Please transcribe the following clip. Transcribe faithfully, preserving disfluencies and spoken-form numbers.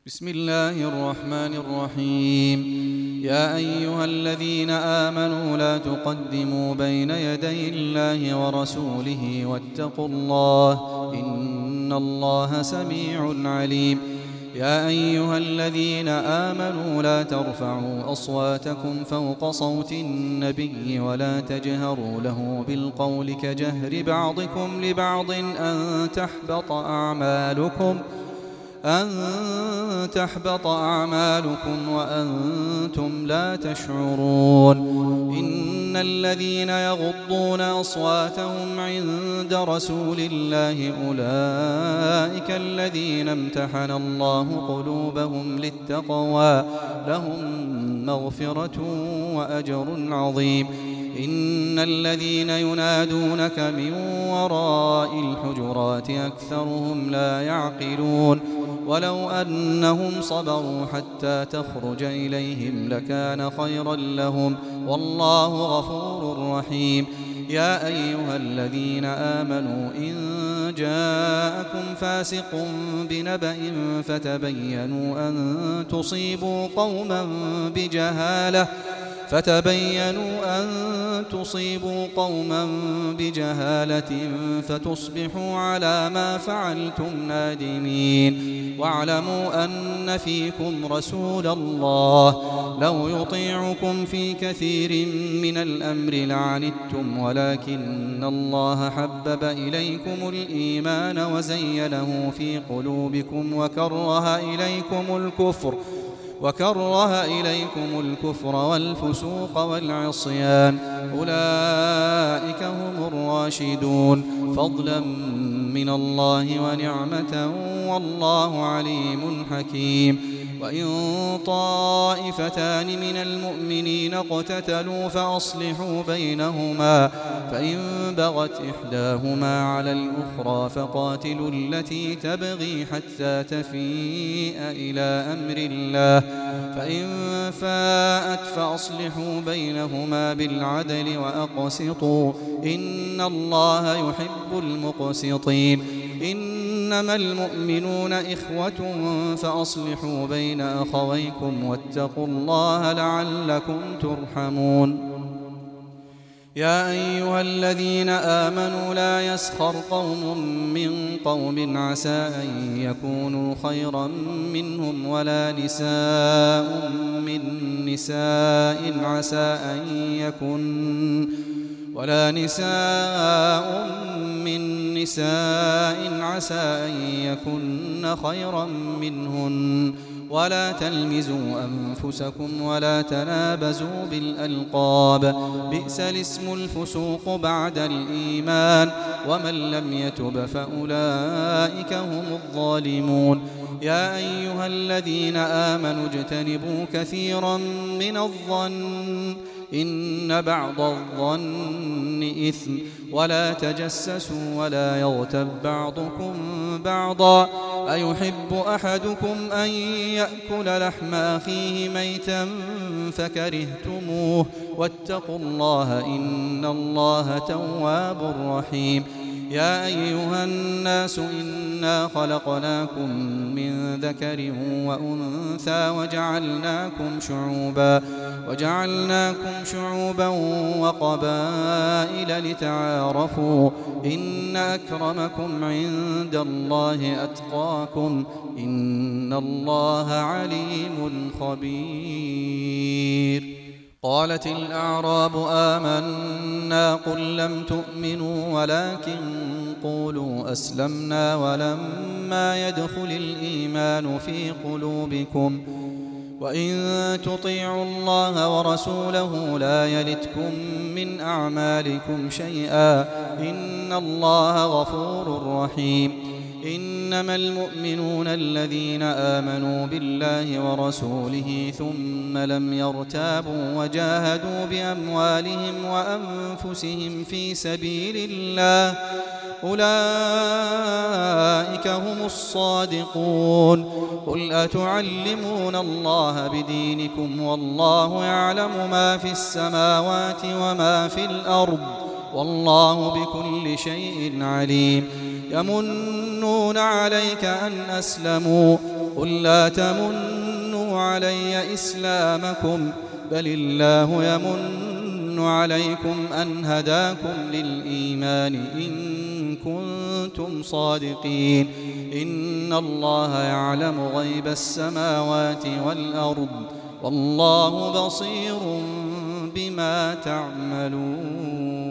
بسم الله الرحمن الرحيم. يا أيها الذين آمنوا لا تقدموا بين يدي الله ورسوله واتقوا الله إن الله سميع عليم. يا أيها الذين آمنوا لا ترفعوا أصواتكم فوق صوت النبي ولا تجهروا له بالقول كجهر بعضكم لبعض أن تحبط أعمالكم أن تحبط أعمالكم وأنتم لا تشعرون. إن الذين يغضون أصواتهم عند رسول الله أولئك الذين امتحن الله قلوبهم للتقوى لهم مغفرة وأجر عظيم. إن الذين ينادونك من وراء الحجرات أكثرهم لا يعقلون. ولو أنهم صبروا حتى تخرج إليهم لكان خيرا لهم والله غفور رحيم. يا أيها الذين آمنوا إن جاءكم فاسق بنبأ فتبينوا أن تصيبوا قوما بجهالة فتبينوا أن تصيبوا قوما بجهالة فتصبحوا على ما فعلتم نادمين. واعلموا أن فيكم رسول الله لو يطيعكم في كثير من الأمر لعنتم ولكن الله حبب إليكم الإيمان وزينه في قلوبكم وكره إليكم الكفر وكره إليكم الكفر والفسوق والعصيان أولئك هم الراشدون فضلا من الله ونعمة والله عليم حكيم. وإن طائفتان من المؤمنين اقتتلوا فأصلحوا بينهما فإن بغت إحداهما على الأخرى فقاتلوا التي تبغي حتى تفيء إلى أمر الله فإن فاءت فأصلحوا بينهما بالعدل وأقسطوا إن الله يحب المقسطين. إنما المؤمنون إخوة فأصلحوا بين أخويكم واتقوا الله لعلكم ترحمون. يا أيها الذين آمنوا لا يسخر قوم من قوم عسى أن يكونوا خيرا منهم ولا نساء من نساء عسى أن يكن ولا نساء من نساء عسى أن يكن خيرا منهن ولا تلمزوا أنفسكم ولا تنابزوا بالألقاب بئس الاسم الفسوق بعد الإيمان ومن لم يتب فأولئك هم الظالمون. يا أيها الذين آمنوا اجتنبوا كثيرا من الظن إن بعض الظن إثم ولا تجسسوا ولا يغتب بعضكم بعضا أيحب أحدكم أن يأكل لحم أخيه ميتا فكرهتموه واتقوا الله إن الله تواب رحيم. يا أيها الناس إنا خلقناكم من ذكر وأنثى وجعلناكم شعوبا وجعلناكم شعوبا وقبائل لتعارفوا إن أكرمكم عند الله أتقاكم إن الله عليم خبير. قالت الأعراب آمنا قل لم تؤمنوا ولكن قولوا أسلمنا ولما يدخل الإيمان في قلوبكم وإن تطيعوا الله ورسوله لا يلتكم من أعمالكم شيئا إن الله غفور رحيم. إنما المؤمنون الذين آمنوا بالله ورسوله ثم لم يرتابوا وجاهدوا بأموالهم وأنفسهم في سبيل الله أولئك هم الصادقون. قل أتعلمون الله بدينكم والله يعلم ما في السماوات وما في الأرض والله بكل شيء عليم. يمنون عليك أن أسلموا قل لا تمنوا علي إسلامكم بل الله يمن عليكم أن هداكم للإيمان إن كنتم صادقين إن الله يعلم غيب السماوات والأرض والله بصير بما تعملون.